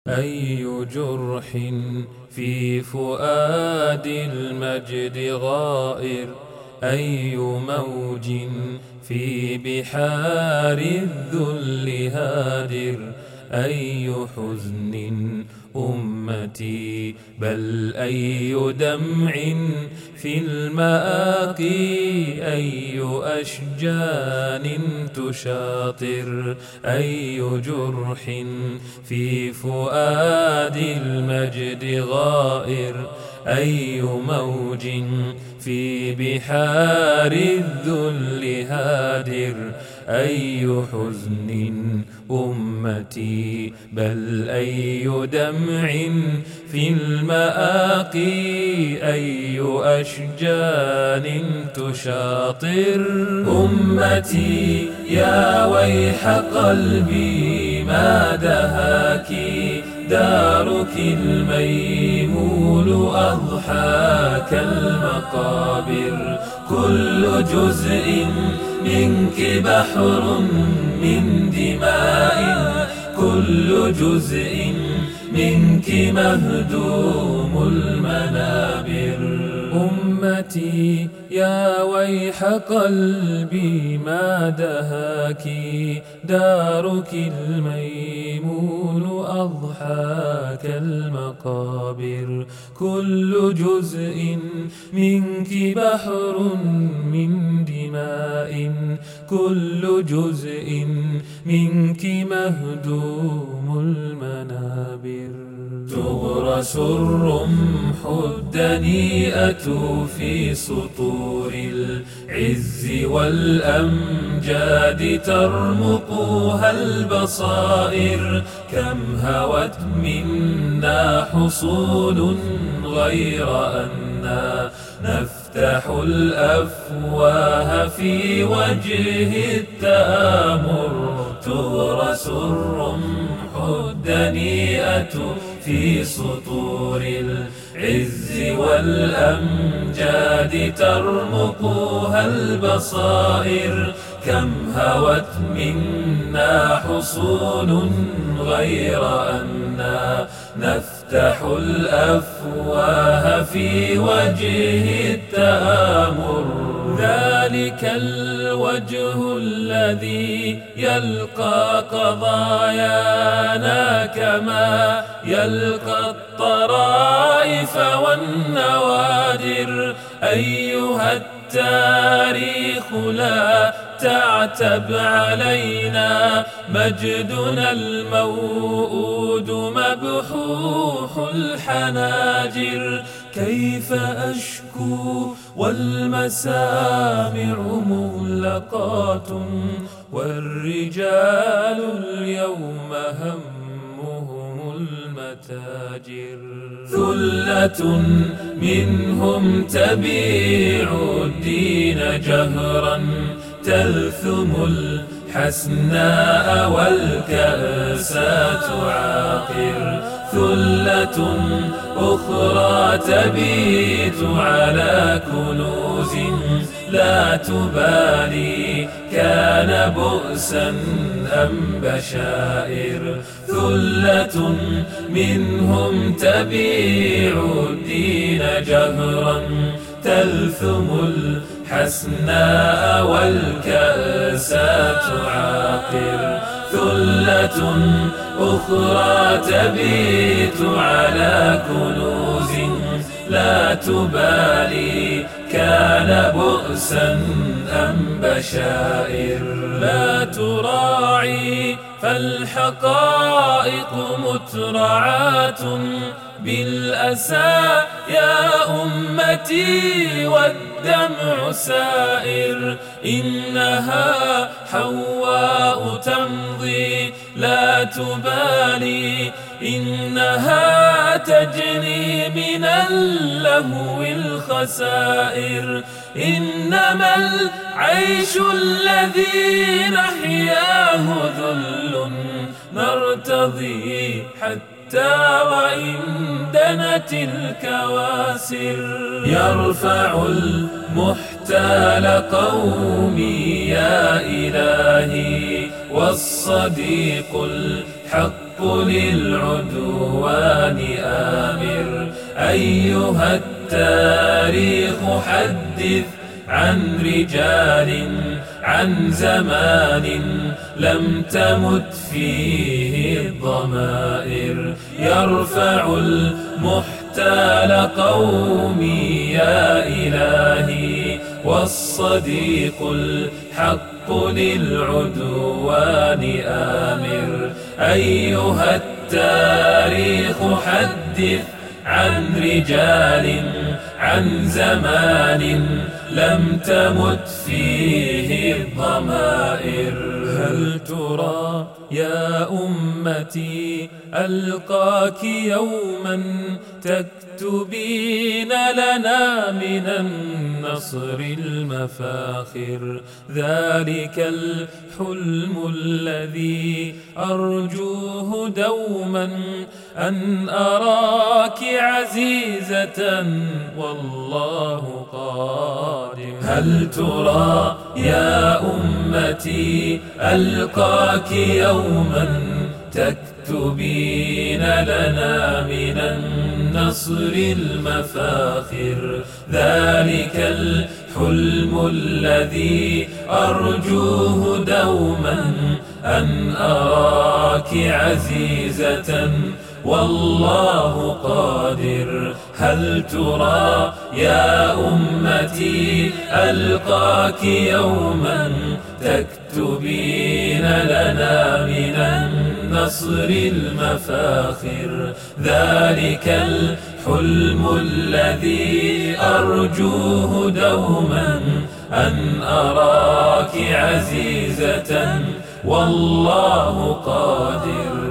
أي جرح في فؤاد المجد غائر، أي موج في بحار الذل هادر، أي حزن أمتي بل أي دمع في المآقي، أي أشجان تشاطر، أي جرح في فؤاد المجد غائر، أي موج في بحار الذل هادر، أي حزن أمتي بل أي دمع في المآقي، أي أشجان تشاطر. أمتي يا ويح قلبي ما دهاك، دارك الميمون أضحى كالمقابر، كل جزء منك بحر من دماء، كل جزء منك مهدوم المنابر. أمتي يا ويح قلبي ما دهاك، دارك الميمون أضحى كالمقابر، كل جزء منك بحر من دماء، كل جزء منك مهدوم المنابر. تغرس الرمح الدنيئة في سطور العز والأمجاد، ترمقها البصائر، كم هوت منا حصول غير أننا نفتح الأفواه في وجه التآمر. تغرس الرمح الدنيئة في سطور العز والأمجاد، ترمقها البصائر، كم هوت منا حصول غير أننا نفتح الأفواه في وجه التآمر. ذلك الوجه الذي يلقى قضايانا كما يلقى الطرائف والنوادر. أيها التاريخ لا تعتب علينا، مجدنا الموؤود مبحوح الحناجر. كيف أشكو والمسامع مغلقات، والرجال اليوم همهم المتاجر. ثلة منهم تبيع الدين جهرا، تلثم الحسناء والكأس تعاقر. ثلة أخرى تبيت على كنوز لا تبالي، كان بؤسا أم بشائر. ثلة منهم تبيع الدين جهرا، تلثم الحسناء والكأس تعاقر. ثلة أخرى تبيت على كنوز لا تبالي، كان بؤسا أم بشائر. لا تراعي فالحقائق مترعاة بالأسى يا أمتي، والدمع سائر. إنها حواء تمضي لا تبالي، إنها تجني من اللهو الخسائر. إنما العيش الذي نحياه ذل، نرتضي حتى وإن دنت الكواسر. يرفع المحتال قومي يا إلهي، والصديق الحق للعدوان آمر. أيها التاريخ حدث عن رجال، عن زمان لم تمت فيه الضمائر. يرفع المحتال قومي يا إلهي، والصديق الحق للعدوان آمر. أيها التاريخ حدث عن رجال، عن زمان لم تمت فيه الضمائر. هل ترى يا أمتي ألقاك يوما تكتبين لنا من النصر المفاخر؟ ذلك الحلم الذي أرجوه دوما، أن أراك عزيزة والله قادر. هل ترى يا أمتي ألقاك يوما تكتبين لنا من النصر المفاخر؟ ذلك الحلم الذي أرجوه دوما، أن أراك عزيزة والله قادر. هل ترى يا أمتي ألقاك يوما تكتبين لنا من النصر المفاخر؟ ذلك الحلم الذي أرجوه دوما، أن أراك عزيزة والله قادر.